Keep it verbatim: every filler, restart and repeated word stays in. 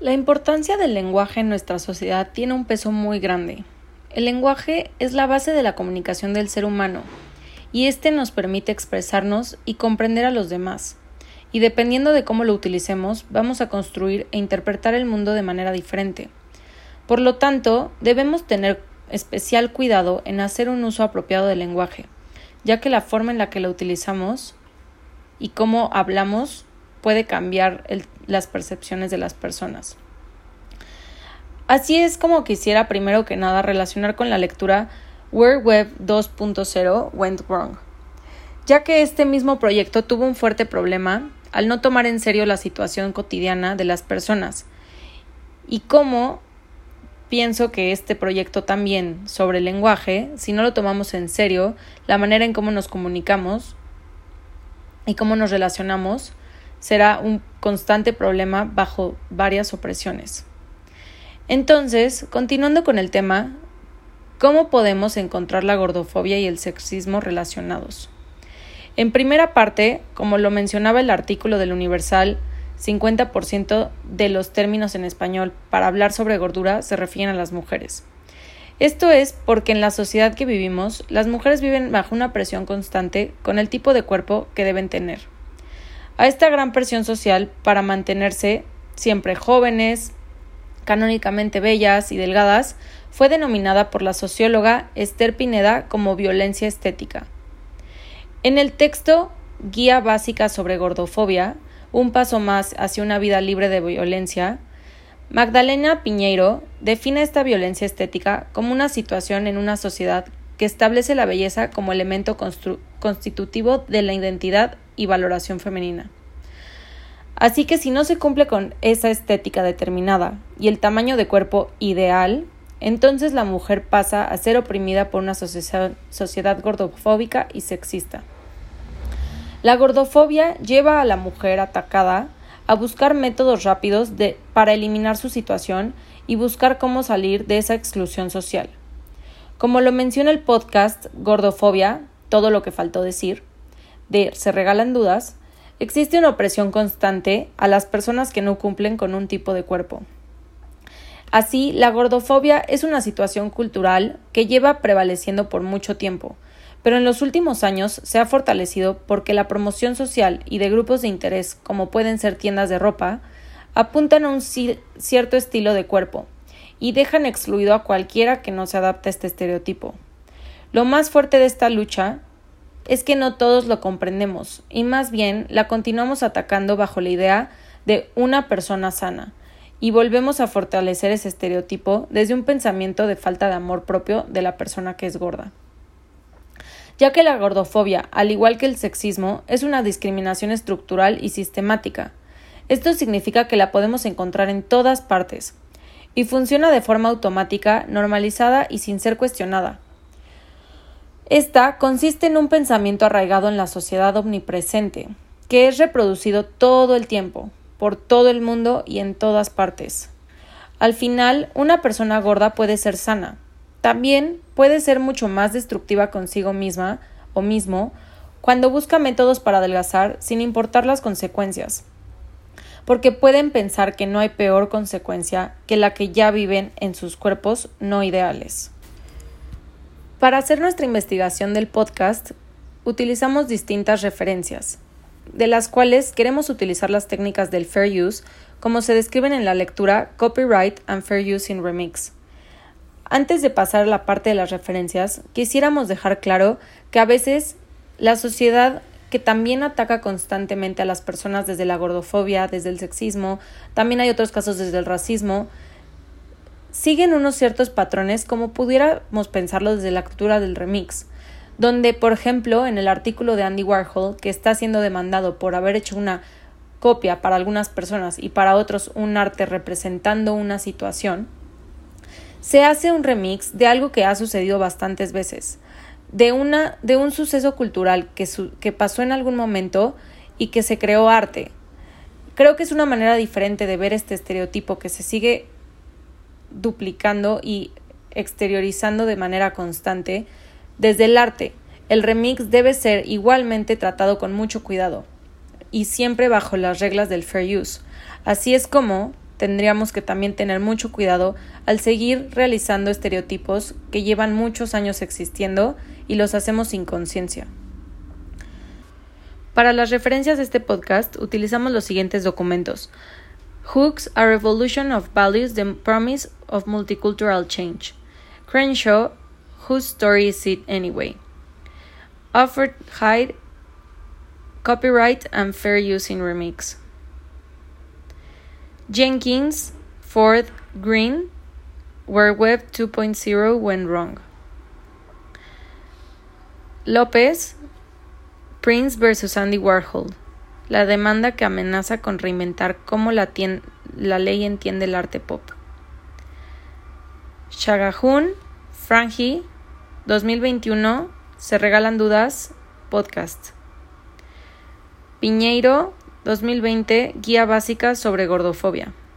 La importancia del lenguaje en nuestra sociedad tiene un peso muy grande. El lenguaje es la base de la comunicación del ser humano, y este nos permite expresarnos y comprender a los demás. Y dependiendo de cómo lo utilicemos, vamos a construir e interpretar el mundo de manera diferente. Por lo tanto, debemos tener especial cuidado en hacer un uso apropiado del lenguaje, ya que la forma en la que lo utilizamos y cómo hablamos puede cambiar el, las percepciones de las personas. Así es como quisiera primero que nada relacionar con la lectura Where Web dos punto cero Went Wrong, ya que este mismo proyecto tuvo un fuerte problema al no tomar en serio la situación cotidiana de las personas, y cómo pienso que este proyecto también sobre el lenguaje, si no lo tomamos en serio, la manera en cómo nos comunicamos y cómo nos relacionamos, será un constante problema bajo varias opresiones. Entonces, continuando con el tema, ¿cómo podemos encontrar la gordofobia y el sexismo relacionados? En primera parte, como lo mencionaba el artículo del Universal, cincuenta por ciento de los términos en español para hablar sobre gordura se refieren a las mujeres. Esto es porque en la sociedad que vivimos, las mujeres viven bajo una presión constante con el tipo de cuerpo que deben tener. A esta gran presión social para mantenerse siempre jóvenes, canónicamente bellas y delgadas, fue denominada por la socióloga Esther Pineda como violencia estética. En el texto Guía Básica sobre Gordofobia, un paso más hacia una vida libre de violencia, Magdalena Piñeiro define esta violencia estética como una situación en una sociedad que establece la belleza como elemento constru- constitutivo de la identidad y valoración femenina. Así que si no se cumple con esa estética determinada y el tamaño de cuerpo ideal, entonces la mujer pasa a ser oprimida por una sociedad, sociedad gordofóbica y sexista. La gordofobia lleva a la mujer atacada a buscar métodos rápidos de, para eliminar su situación y buscar cómo salir de esa exclusión social. Como lo menciona el podcast Gordofobia, todo lo que faltó decir, de Se Regalan Dudas, existe una opresión constante a las personas que no cumplen con un tipo de cuerpo. Así, la gordofobia es una situación cultural que lleva prevaleciendo por mucho tiempo, pero en los últimos años se ha fortalecido porque la promoción social y de grupos de interés, como pueden ser tiendas de ropa, apuntan a un ci- cierto estilo de cuerpo y dejan excluido a cualquiera que no se adapte a este estereotipo. Lo más fuerte de esta lucha es que no todos lo comprendemos y más bien la continuamos atacando bajo la idea de una persona sana y volvemos a fortalecer ese estereotipo desde un pensamiento de falta de amor propio de la persona que es gorda. Ya que la gordofobia, al igual que el sexismo, es una discriminación estructural y sistemática. Esto significa que la podemos encontrar en todas partes y funciona de forma automática, normalizada y sin ser cuestionada. Esta consiste en un pensamiento arraigado en la sociedad omnipresente, que es reproducido todo el tiempo, por todo el mundo y en todas partes. Al final, una persona gorda puede ser sana. También puede ser mucho más destructiva consigo misma o mismo cuando busca métodos para adelgazar sin importar las consecuencias, porque pueden pensar que no hay peor consecuencia que la que ya viven en sus cuerpos no ideales. Para hacer nuestra investigación del podcast, utilizamos distintas referencias, de las cuales queremos utilizar las técnicas del Fair Use, como se describen en la lectura Copyright and Fair Use in Remix. Antes de pasar a la parte de las referencias, quisiéramos dejar claro que a veces la sociedad que también ataca constantemente a las personas desde la gordofobia, desde el sexismo, también hay otros casos desde el racismo, siguen unos ciertos patrones como pudiéramos pensarlo desde la cultura del remix, donde, por ejemplo, en el artículo de Andy Warhol, que está siendo demandado por haber hecho una copia para algunas personas y para otros un arte representando una situación, se hace un remix de algo que ha sucedido bastantes veces, de, una, de un suceso cultural que, su, que pasó en algún momento y que se creó arte. Creo que es una manera diferente de ver este estereotipo que se sigue duplicando y exteriorizando de manera constante desde el arte. El remix debe ser igualmente tratado con mucho cuidado y siempre bajo las reglas del fair use. Así es como tendríamos que también tener mucho cuidado al seguir realizando estereotipos que llevan muchos años existiendo y los hacemos sin conciencia. Para las referencias de este podcast utilizamos los siguientes documentos: Hooks, A Revolution of Values, The Promise of Multicultural Change. Crenshaw, Whose Story Is It Anyway? Alfred Hyde, Copyright and Fair Use in Remix. Jenkins, Ford, Green, Where Web two point oh Went Wrong. López, Prince versus Andy Warhol. La demanda que amenaza con reinventar cómo la, tien- la ley entiende el arte pop. Shagahun, Franji, dos mil veintiuno, Se regalan dudas, podcast. Piñeiro, dos mil veinte, Guía básica sobre gordofobia.